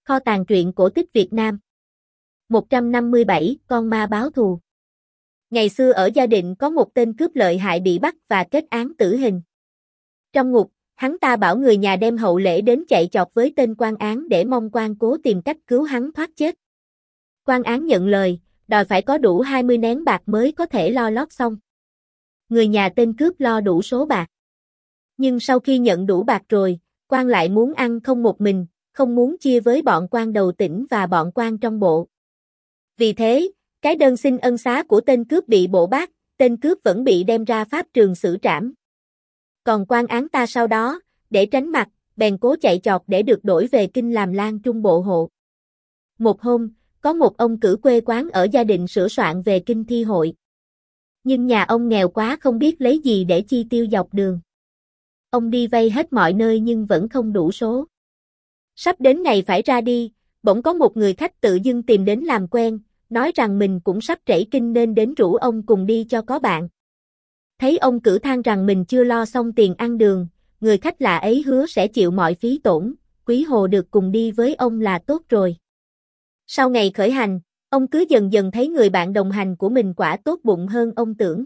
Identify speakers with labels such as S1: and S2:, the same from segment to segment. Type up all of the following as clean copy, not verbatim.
S1: Kho tàng truyện cổ tích Việt Nam. 157, con ma báo thù. Ngày xưa ở Gia Định có một tên cướp lợi hại bị bắt và kết án tử hình. Trong ngục, hắn ta bảo người nhà đem hậu lễ đến chạy chọt với tên quan án để mong quan cố tìm cách cứu hắn thoát chết. Quan án nhận lời, đòi phải có đủ 20 nén bạc mới có thể lo lót xong. Người nhà tên cướp lo đủ số bạc. Nhưng sau khi nhận đủ bạc rồi, quan lại muốn ăn không một mình, không muốn chia với bọn quan đầu tỉnh và bọn quan trong bộ. Vì thế, cái đơn xin ân xá của tên cướp bị bộ bác, tên cướp vẫn bị đem ra pháp trường xử trảm. Còn quan án ta sau đó, để tránh mặt, bèn cố chạy chọt để được đổi về kinh làm lang trung bộ hộ. Một hôm, có một ông cử quê quán ở Gia Định sửa soạn về kinh thi hội. Nhưng nhà ông nghèo quá không biết lấy gì để chi tiêu dọc đường. Ông đi vay hết mọi nơi nhưng vẫn không đủ số. Sắp đến ngày phải ra đi, bỗng có một người khách tự dưng tìm đến làm quen, nói rằng mình cũng sắp trảy kinh nên đến rủ ông cùng đi cho có bạn. Thấy ông cử than rằng mình chưa lo xong tiền ăn đường, người khách lạ ấy hứa sẽ chịu mọi phí tổn, quý hồ được cùng đi với ông là tốt rồi. Sau ngày khởi hành, ông cứ dần dần thấy người bạn đồng hành của mình quả tốt bụng hơn ông tưởng.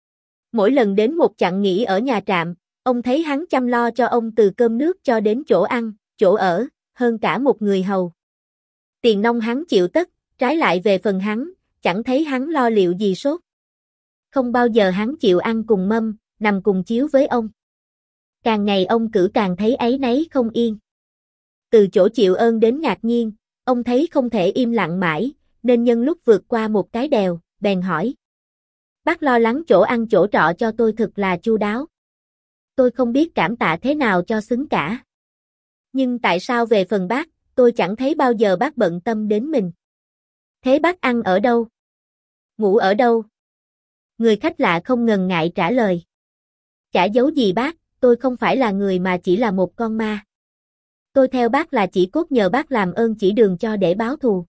S1: Mỗi lần đến một chặng nghỉ ở nhà trạm, ông thấy hắn chăm lo cho ông từ cơm nước cho đến chỗ ăn, chỗ ở, hơn cả một người hầu. Tiền nong hắn chịu tất, trái lại về phần hắn, chẳng thấy hắn lo liệu gì sốt. Không bao giờ hắn chịu ăn cùng mâm, nằm cùng chiếu với ông. Càng ngày ông cử càng thấy áy náy không yên. Từ chỗ chịu ơn đến ngạc nhiên, ông thấy không thể im lặng mãi, nên nhân lúc vượt qua một cái đèo, bèn hỏi. Bác lo lắng chỗ ăn chỗ trọ cho tôi thực là chu đáo. Tôi không biết cảm tạ thế nào cho xứng cả. Nhưng tại sao về phần bác, tôi chẳng thấy bao giờ bác bận tâm đến mình. Thế bác ăn ở đâu? Ngủ ở đâu? Người khách lạ không ngần ngại trả lời. Chả giấu gì bác, tôi không phải là người mà chỉ là một con ma. Tôi theo bác là chỉ cốt nhờ bác làm ơn chỉ đường cho để báo thù.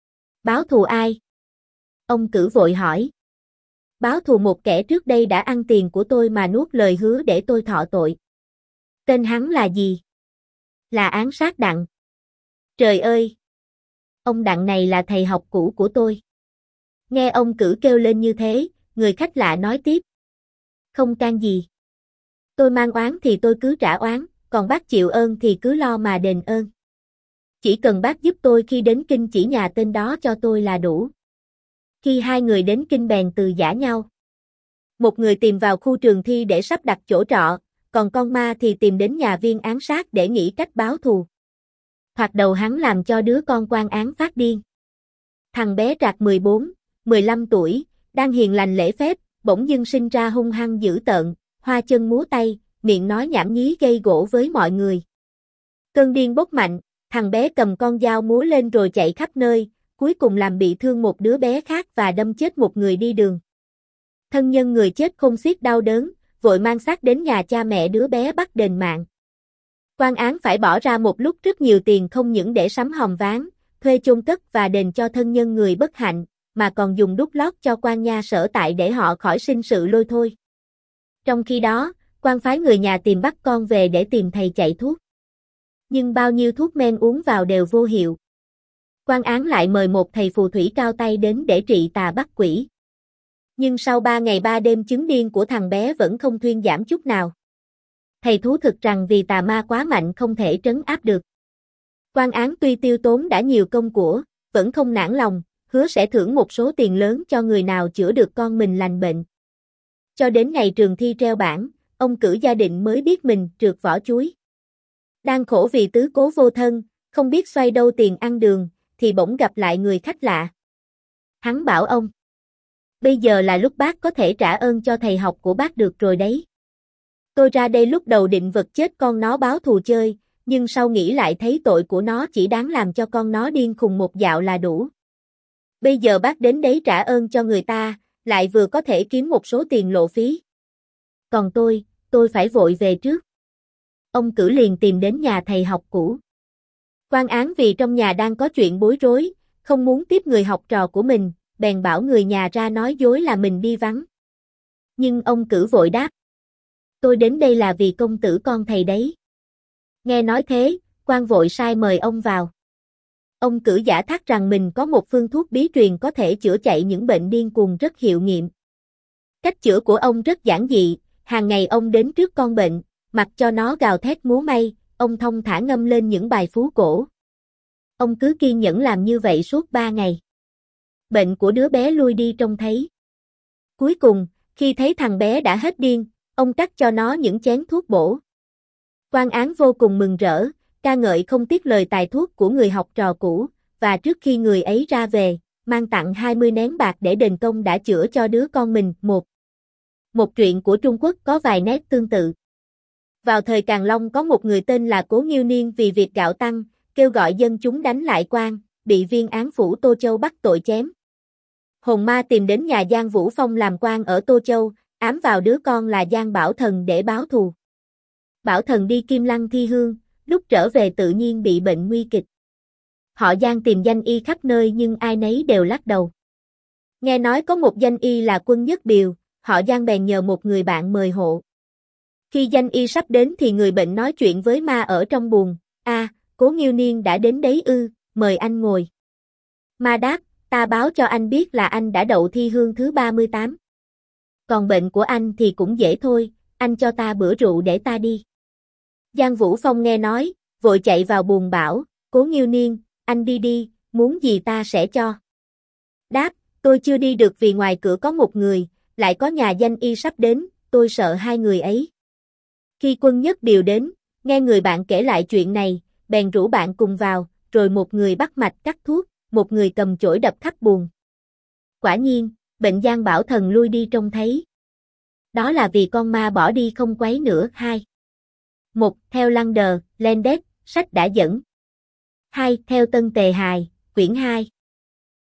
S1: Báo thù ai? Ông cử vội hỏi. Báo thù một kẻ trước đây đã ăn tiền của tôi mà nuốt lời hứa để tôi thọ tội. Tên hắn là gì? Là Án Sát Đặng. Trời ơi! Ông Đặng này là thầy học cũ của tôi. Nghe ông cử kêu lên như thế, người khách lạ nói tiếp. Không can gì. Tôi mang oán thì tôi cứ trả oán, còn bác chịu ơn thì cứ lo mà đền ơn. Chỉ cần bác giúp tôi khi đến kinh chỉ nhà tên đó cho tôi là đủ. Khi hai người đến kinh bèn từ giã nhau. Một người tìm vào khu trường thi để sắp đặt chỗ trọ, còn con ma thì tìm đến nhà viên án sát để nghĩ cách báo thù. Thoạt đầu hắn làm cho đứa con quan án phát điên. Thằng bé trạc 14, 15 tuổi, đang hiền lành lễ phép, bỗng dưng sinh ra hung hăng dữ tợn, hoa chân múa tay, miệng nói nhảm nhí gây gổ với mọi người. Cơn điên bốc mạnh, thằng bé cầm con dao múa lên rồi chạy khắp nơi, cuối cùng làm bị thương một đứa bé khác và đâm chết một người đi đường. Thân nhân người chết khôn xiết đau đớn, vội mang xác đến nhà cha mẹ đứa bé bắt đền mạng. Quan án phải bỏ ra một lúc rất nhiều tiền không những để sắm hòm ván, thuê chôn cất và đền cho thân nhân người bất hạnh, mà còn dùng đút lót cho quan nha sở tại để họ khỏi sinh sự lôi thôi. Trong khi đó, quan phái người nhà tìm bắt con về để tìm thầy chạy thuốc. Nhưng bao nhiêu thuốc men uống vào đều vô hiệu. Quan án lại mời một thầy phù thủy cao tay đến để trị tà bắt quỷ. Nhưng sau 3 ngày 3 đêm chứng điên của thằng bé vẫn không thuyên giảm chút nào. Thầy thú thực rằng vì tà ma quá mạnh không thể trấn áp được. Quan án tuy tiêu tốn đã nhiều công của, vẫn không nản lòng, hứa sẽ thưởng một số tiền lớn cho người nào chữa được con mình lành bệnh. Cho đến ngày trường thi treo bảng, ông cử Gia Định mới biết mình trượt vỏ chuối. Đang khổ vì tứ cố vô thân, không biết xoay đâu tiền ăn đường, thì bỗng gặp lại người khách lạ. Hắn bảo ông. Bây giờ là lúc bác có thể trả ơn cho thầy học của bác được rồi đấy. Tôi ra đây lúc đầu định vật chết con nó báo thù chơi, nhưng sau nghĩ lại thấy tội của nó chỉ đáng làm cho con nó điên khùng một dạo là đủ. Bây giờ bác đến đấy trả ơn cho người ta, lại vừa có thể kiếm một số tiền lộ phí. Còn tôi phải vội về trước. Ông cử liền tìm đến nhà thầy học cũ. Quan án vì trong nhà đang có chuyện bối rối, không muốn tiếp người học trò của mình, bèn bảo người nhà ra nói dối là mình đi vắng. Nhưng ông cử vội đáp. Tôi đến đây là vì công tử con thầy đấy. Nghe nói thế, quan vội sai mời ông vào. Ông cử giả thác rằng mình có một phương thuốc bí truyền có thể chữa chạy những bệnh điên cuồng rất hiệu nghiệm. Cách chữa của ông rất giản dị, hàng ngày ông đến trước con bệnh, mặc cho nó gào thét múa may, ông thong thả ngâm lên những bài phú cổ. Ông cứ kiên nhẫn làm như vậy suốt 3 ngày. Bệnh của đứa bé lui đi trông thấy. Cuối cùng, khi thấy thằng bé đã hết điên, ông cắt cho nó những chén thuốc bổ. Quan Án vô cùng mừng rỡ, ca ngợi không tiếc lời tài thuốc của người học trò cũ, và trước khi người ấy ra về, mang tặng 20 nén bạc để đền công đã chữa cho đứa con mình. Một truyện của Trung Quốc có vài nét tương tự. Vào thời Càn Long có một người tên là Cố Nghiêu Niên vì việc gạo tăng, kêu gọi dân chúng đánh lại quan, bị viên án phủ Tô Châu bắt tội chém. Hồn ma tìm đến nhà Giang Vũ Phong làm quan ở Tô Châu, ám vào đứa con là Giang Bảo Thần để báo thù. Bảo Thần đi Kim Lăng thi hương, lúc trở về tự nhiên bị bệnh nguy kịch. Họ Giang tìm danh y khắp nơi nhưng ai nấy đều lắc đầu. Nghe nói có một danh y là Quân Nhất Biều, họ Giang bèn nhờ một người bạn mời hộ. Khi danh y sắp đến thì người bệnh nói chuyện với ma ở trong buồng, Cố Nghiêu Niên đã đến đấy ư, mời anh ngồi. Ma đáp, ta báo cho anh biết là anh đã đậu thi hương thứ 38. Còn bệnh của anh thì cũng dễ thôi, anh cho ta bữa rượu để ta đi. Giang Vũ Phong nghe nói, vội chạy vào buồng bảo, Cố Nghiêu Niên, anh đi đi, muốn gì ta sẽ cho. Đáp, tôi chưa đi được vì ngoài cửa có một người, lại có nhà danh y sắp đến, tôi sợ hai người ấy. Khi Quân Nhất Biều đến, nghe người bạn kể lại chuyện này, bèn rủ bạn cùng vào, rồi một người bắt mạch cắt thuốc, một người cầm chổi đập khắp buồng. Quả nhiên, bệnh Giang Bảo Thần lui đi trông thấy. Đó là vì con ma bỏ đi không quấy nữa. 2. 1. Theo Lander, Landet, sách đã dẫn. 2. Theo Tân Tề Hài, quyển 2.